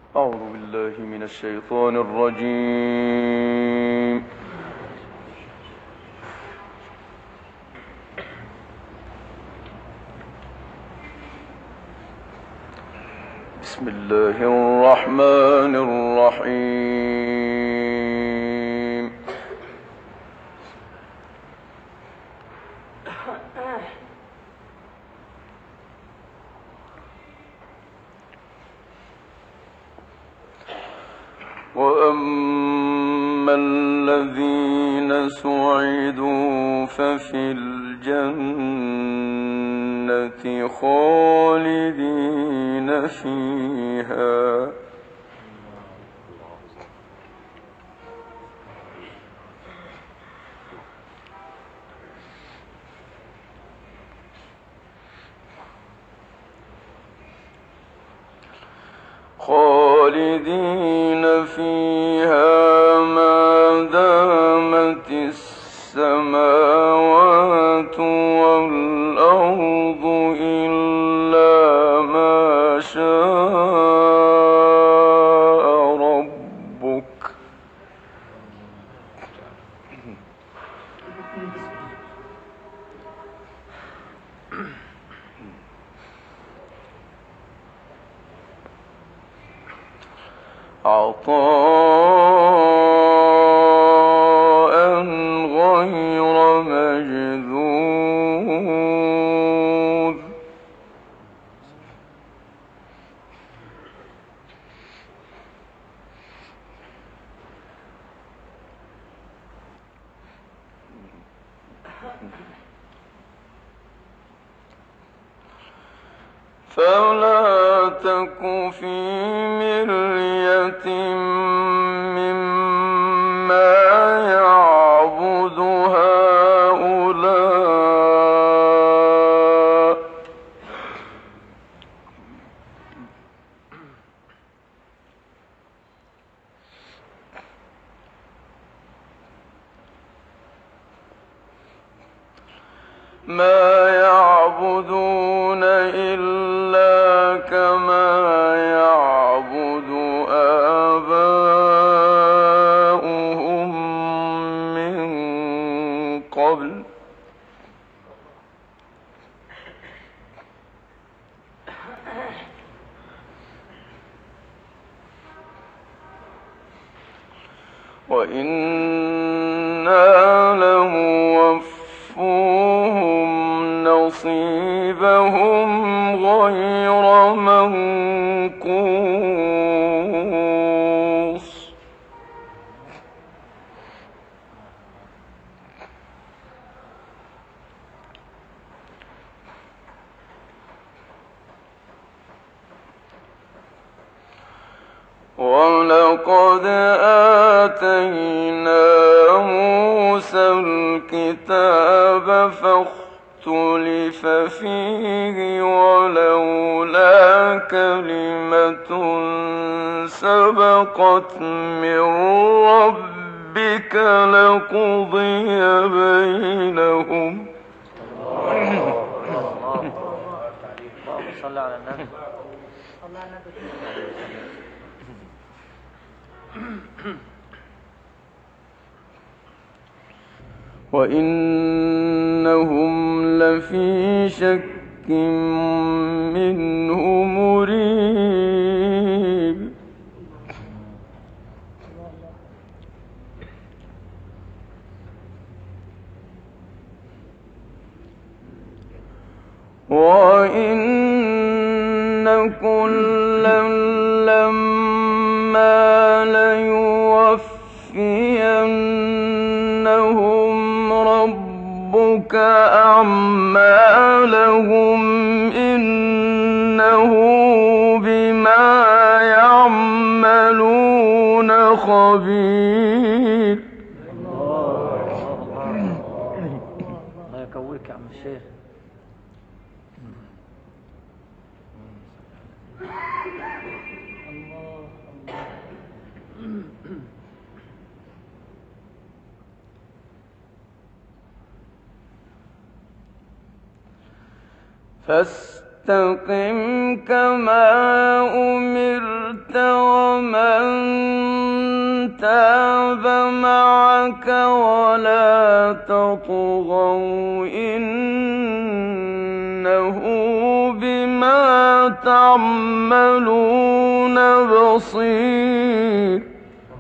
أعوذ بالله من الشيطان الرجيم. بسم الله الرحمن الرحيم. وأما الذين سعدوا ففي الجنة خالدين فيها ما دامت السماوات والأرض إلا ما شاء ربك عطاء غير مجذوذ فلا تك في مرية مما يعبد هؤلاء ما يعبدون إلا كما يعبد آباؤهم من قبل وإنا لموفوهم نصيبهم غير منقوص ولقد آتينا موسى الكتاب فاختلف فيه ولولا كلمة سبقت من ربك لقضي بينهم. اللهم صل على النبي. وإنهم لفي شك منه مريب. وإن كلا لما ليوفينهم ربك أعمالهم إنه بما يعملون خبير. الله يقويك يا عم الشيخ. فاستقم كما أمرت ومن تاب معك ولا تطغوا إنه بما تعملون بصير.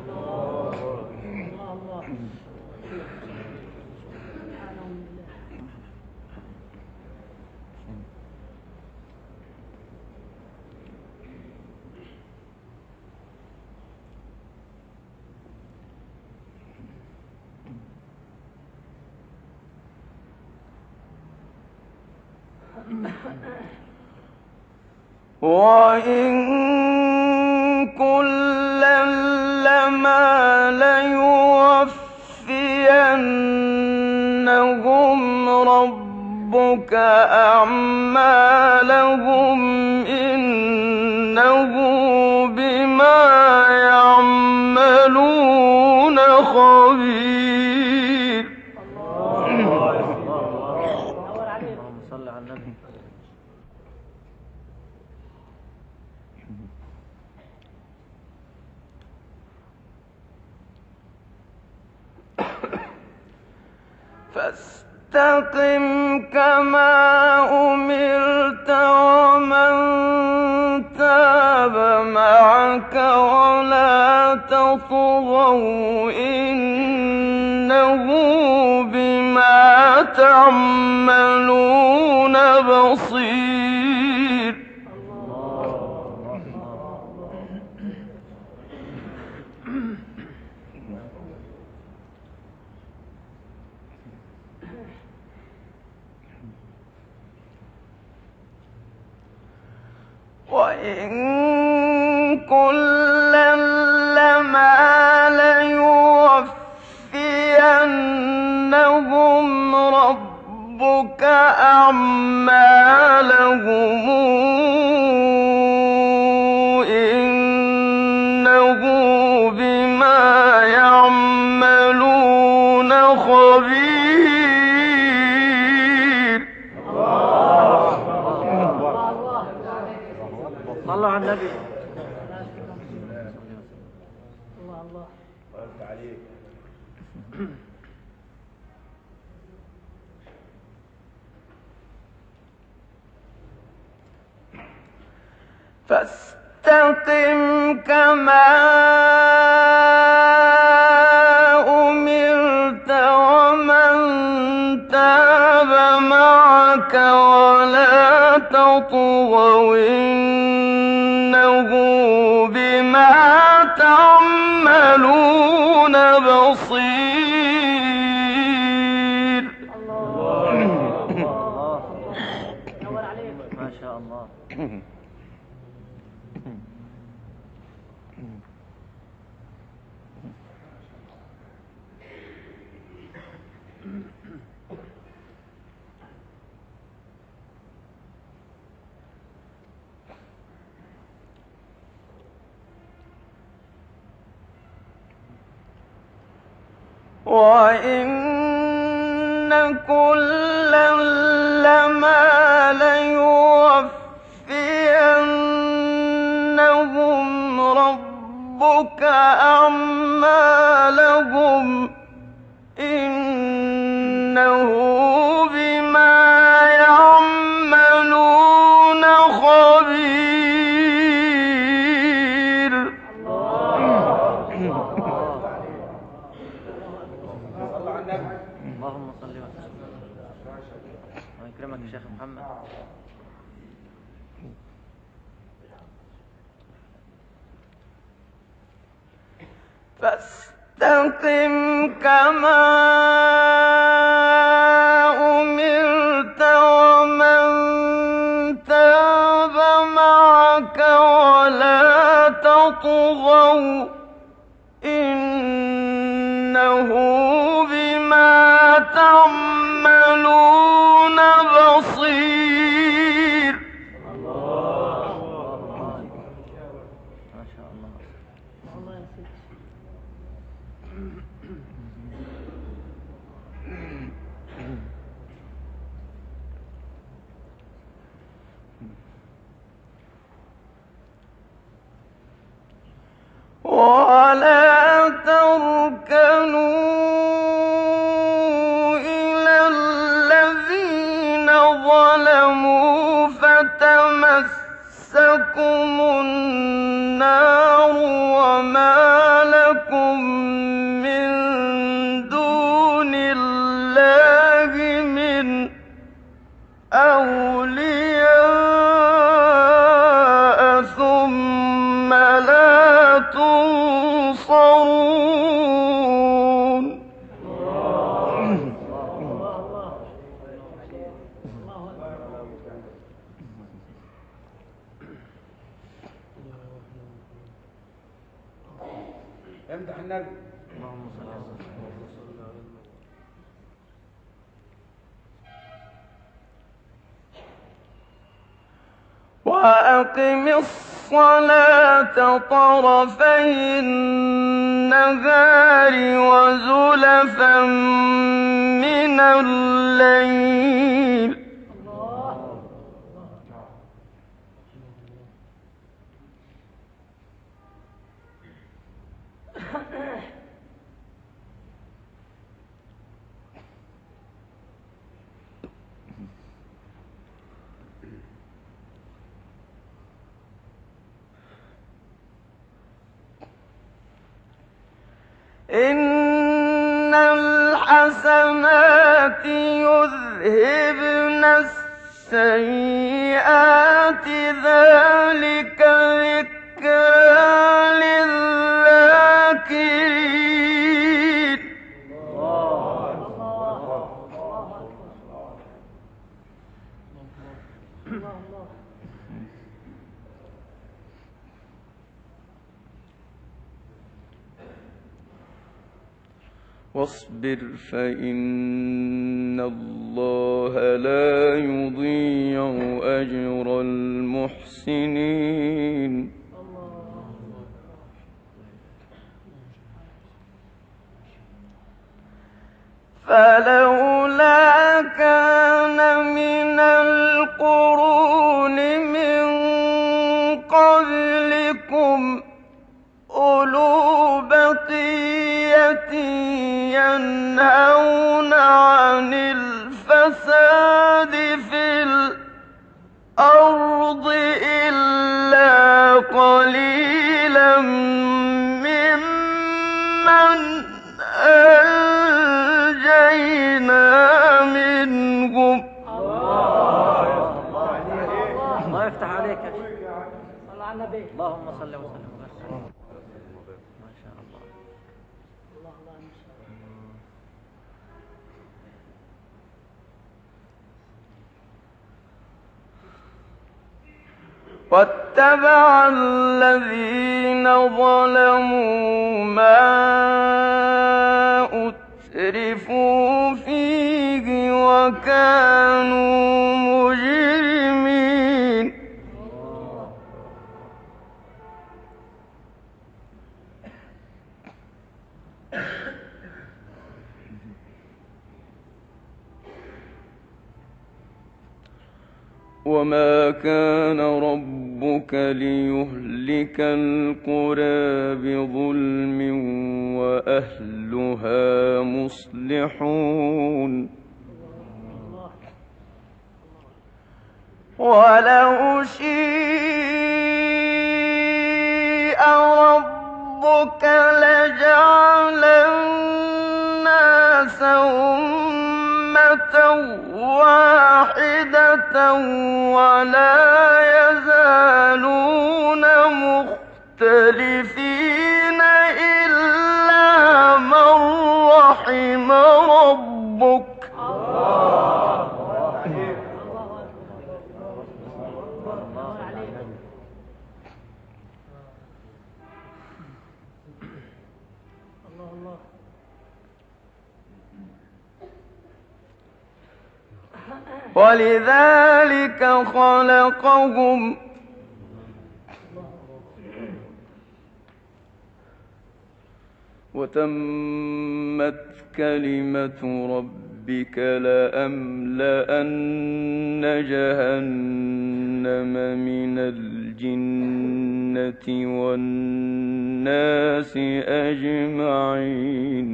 وإن كلا لما ليوفينهم ربك أعمالهم إنه بما يعملون خبير. اللهم صل على النبي. فاستقم كما أمرت ومن تاب معك ولا تطغوا إنه بما تعملون بصير. وإن كلا لما ليوفينهم ربك أعمالهم إنه بما يعملون خبير. صلوا على النبي. فاستقم كما أمرت ومن تاب معك ولا تطغوا إنه بما تعملون بصير. ما شاء الله. وإن كلا لما ليوفينهم ربك أعمالهم إنه بما يعملون خبير. اللهم صل وسلم. الله يكرمك يا شيخ محمد. فاستقم كما أمرت ومن تاب معك ولا تطغوا إنه بما تعملون بصير. ما شاء الله. لكم النار وما لكم من دون الله من أولياء ثم لا تنصرون. امدح النبي. وأقم الصلاة طرفي النهار وزلفا من الليل إن الحسنات يذهبن السيئات ذلك ذكرى للذاكرين. واصبر فإن الله لا يضيع أجر المحسنين. فلولا كان من القرون من قبلكم أولو بقية ينهون عن الفساد في الأرض إلا قليلا ممن أنجينا منهم. الله يفتح عليك يا شيخ. صل على النبي. اللهم صل وسلم وبارك. ما شاء الله. واتبع الذين ظلموا ما أترفوا فيه وكانوا مجرمين. وما كان ربك ليهلك القرى بظلم وأهلها مصلحون. ولو شيء ربك لجعل الناس أمة واحدة ولا يزالون مختلفين إلا من رحم ربك. ولذلك خلقهم وتمت كلمة ربك لأملأن جهنم من الجنة والناس أجمعين.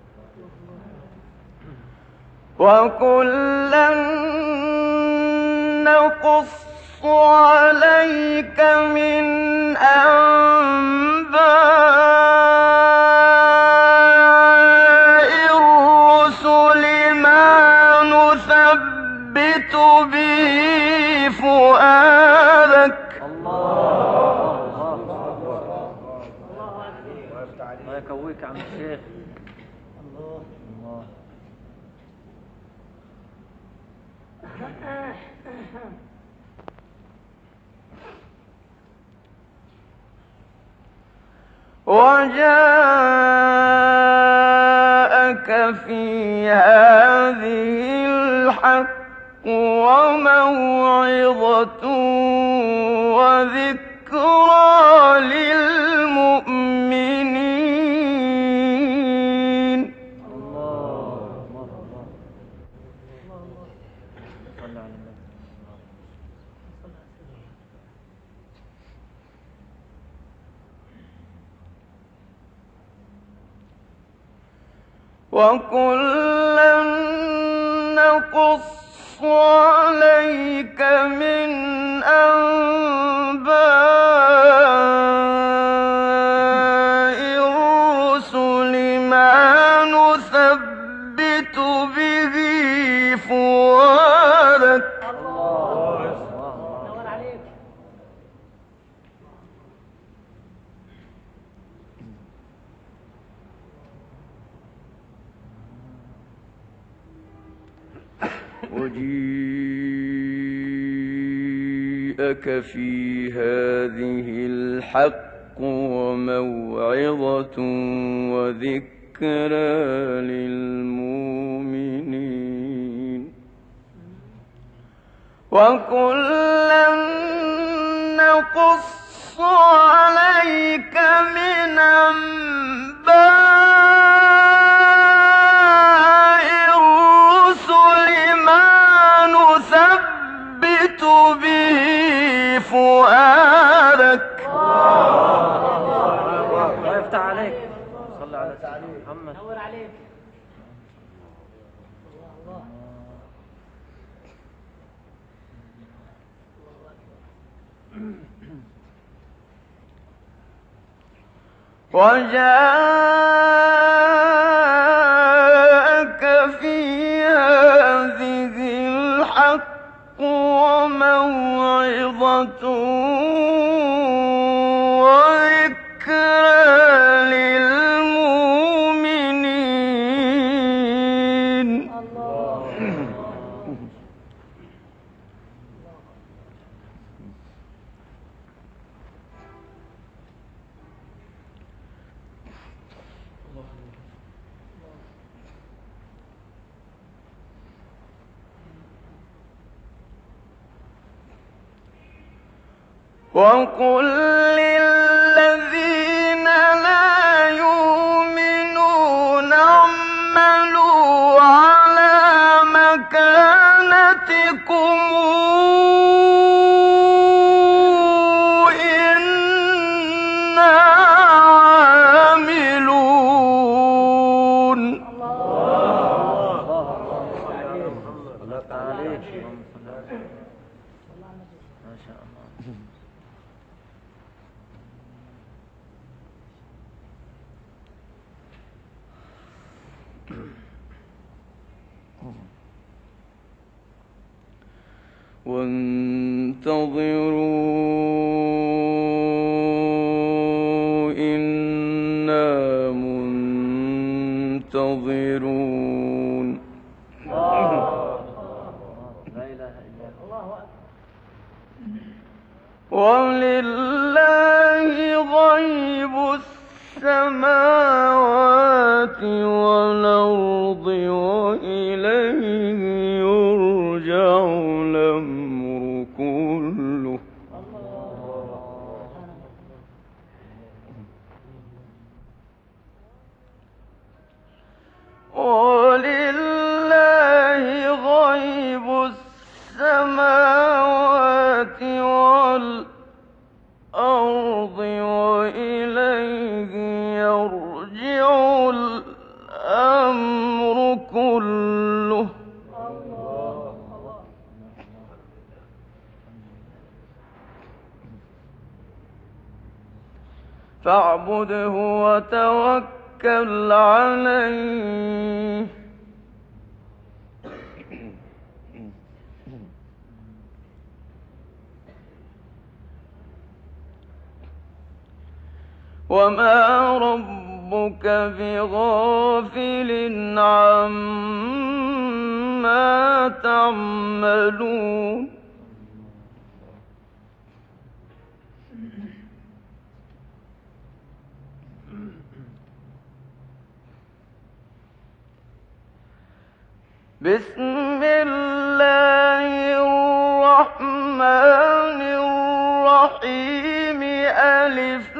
وكلا نقص عليك من أنباء الرسل ما نثبت به فؤادك. الله يكويك يا عم الشيخ. الله الله. وجاءك في هذه الحق وموعظة وذكرى للمؤمنين. وكلا نقص عليك من أنباء الرسل ما نثبت به فؤادك. وجيءك في هذه الحق وموعظة وذكرى للمؤمنين. وكلا نقص عليك من أنباء الرسل ما نثبت به فؤادك. الله يفتح عليك. صلى على سيدنا محمد. نور عليك. وجاءك في هذه الحق وموعظة وذكرى للمؤمنين. وقل للذين لا يؤمنون اعملوا على مكانتكم إنا عاملون. ما شاء الله. وانتظروا إنا منتظرون. لا إله إلا الله. ولله غيب السماوات والأرض وإليه يرجع الأمر كله. ولله غيب السماوات والأرض وإليه يرجع الأمر كله. فاعبده وتوكل عليه وما ربك بغافل عما تعملون بسم الله الرحمن الرحيم ألف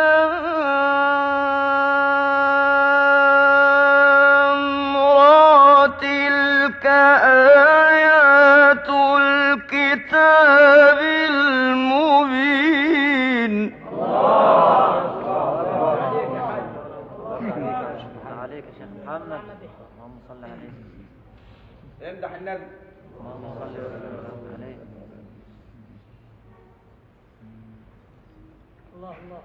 لام را تلك آيات الكتاب المبين عليك يا شيخ محمد اللهم صل عليه امدح النبي اللهم صل وسلم عليه الله الله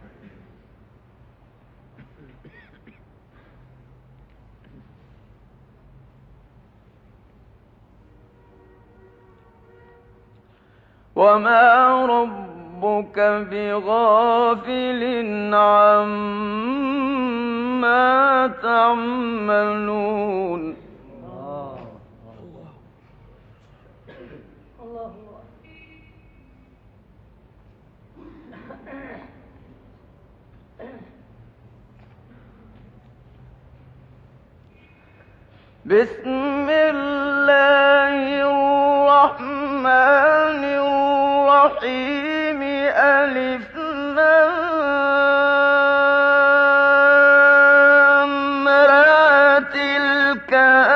وما ربك بغافل عما تعملون بسم الله الرحمن الرحيم ألف لام را تلك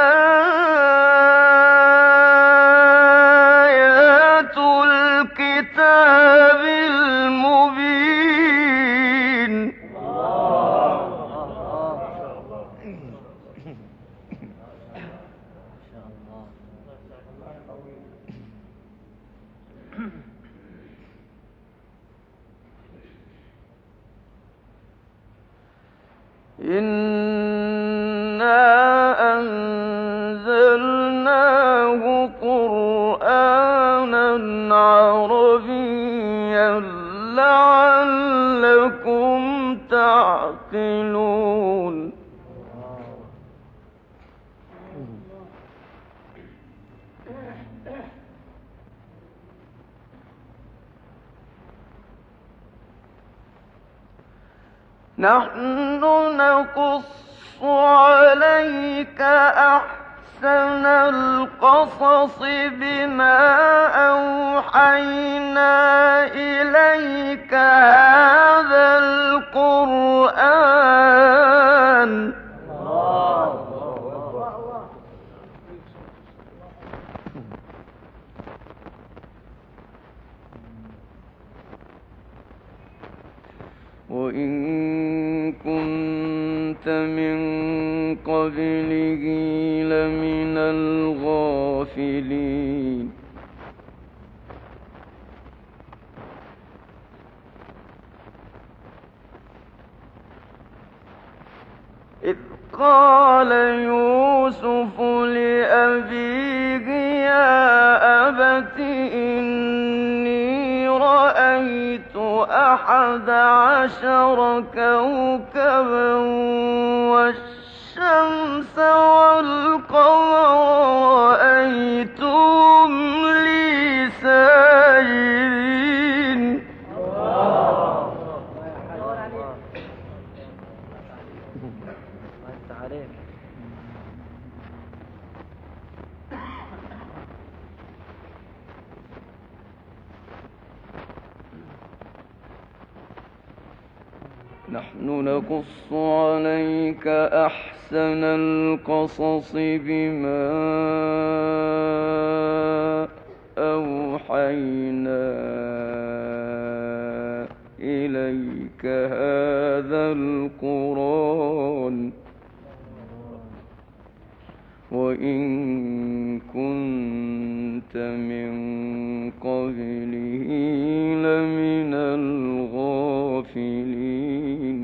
آيات الكتاب المبين إنا أنزلناه قرآنا عربيا لعلكم تعقلون نحن نقص عليك أحسن القصص بما أوحينا إليك هذا القرآن وإن كنت من قبله لمن الغافلين إذ قال يوسف لأبيه يا أبت إني رأيت 11 كوكبا والشمس والقمر رأيتهم لي ساجدين نحن نقص عليك أحسن القصص بما أوحينا إليك هذا القرآن وإن كنت من قبله لمن الغافلين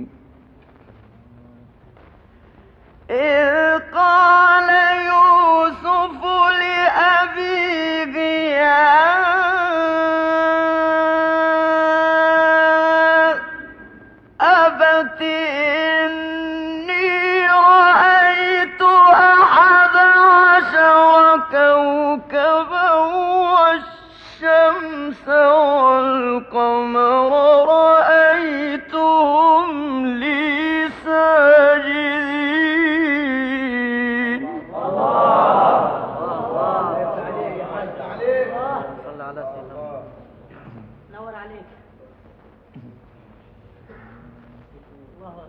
عليك. الله أكبر.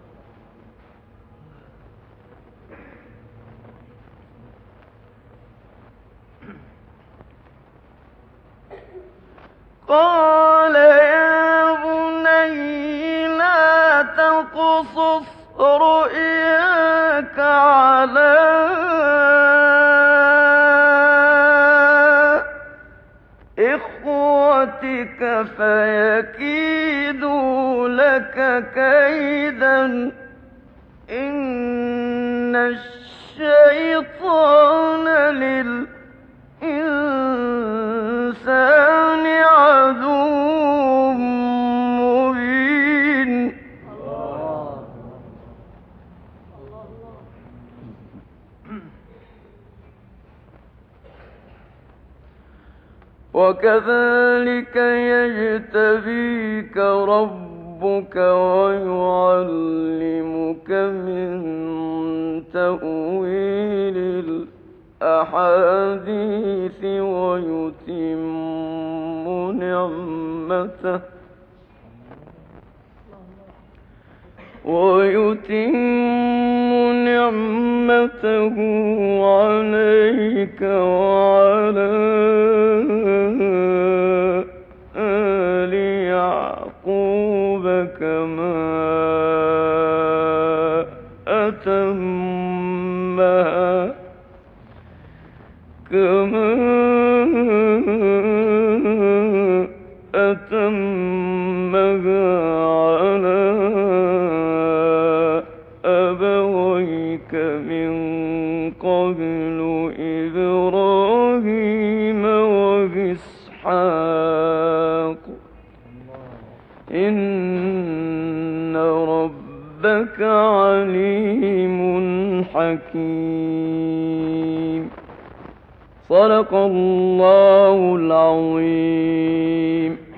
قال يا بني لا تقصص رؤياك على إخوتك فيكيدوا لك كيدا إن الشيطان للإنسان عدو مبين وكذلك يجتبيك ربك ويعلمك من تأويل الأحاديث ويتم نعمته عليك وعلى آل يعقوب كما أتمها على أبويك من قبل إبراهيم وإسحاق إن ربك عليم حكيم. صدق الله العظيم.